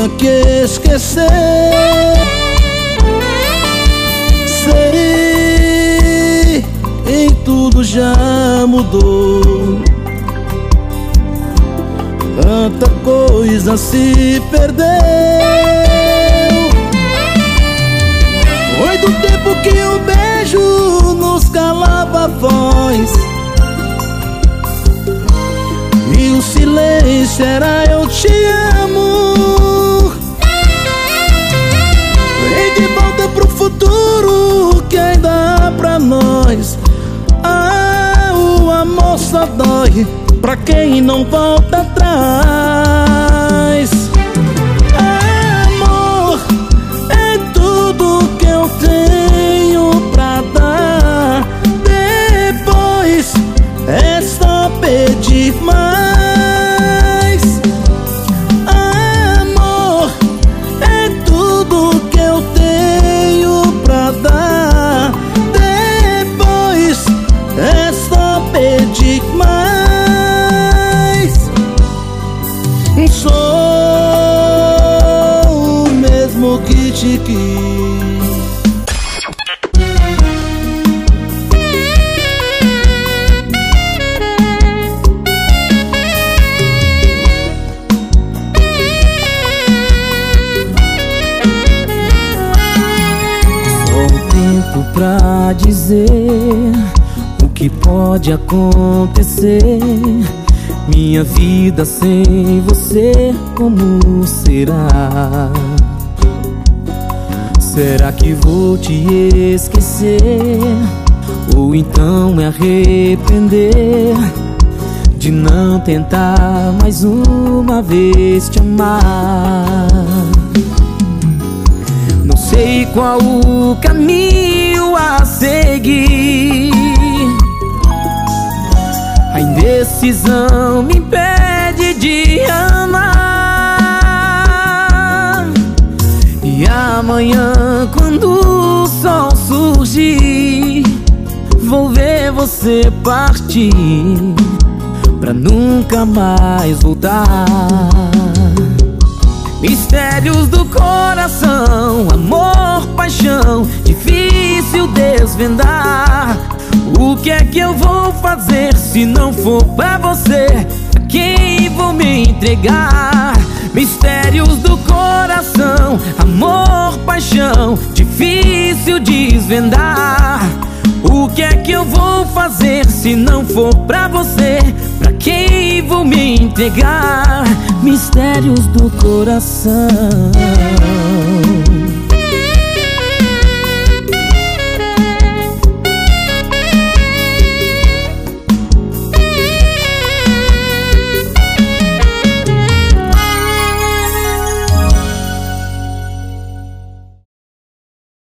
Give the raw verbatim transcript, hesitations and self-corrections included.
tenha que esquecer. Sei, em tudo já mudou. Tanta coisa se perdeu. Foi do tempo que o beijo nos calava a voz e o silêncio era eu te amo. Vem de volta pro futuro que ainda há pra nós. Ah, o amor só dói pra quem não volta atrás. Amor é tudo que eu tenho pra dar. Depois é só pedir mais. Amor é tudo que eu tenho pra dar. Depois é só pedir mais. Sou o mesmo que te quis. Só o tempo pra dizer o que pode acontecer. Minha vida sem você, como será? Será que vou te esquecer? Ou então me arrepender de não tentar mais uma vez te amar? Não sei qual o caminho a seguir. A indecisão me impede de amar. E amanhã, quando o sol surgir, vou ver você partir pra nunca mais voltar. Mistérios do coração, amor, paixão, difícil desvendar. O que é que eu vou fazer se não for pra você? A quem vou me entregar? Mistérios do coração, amor, paixão, difícil desvendar. O que é que eu vou fazer se não for pra você? Pra quem vou me entregar? Mistérios do coração.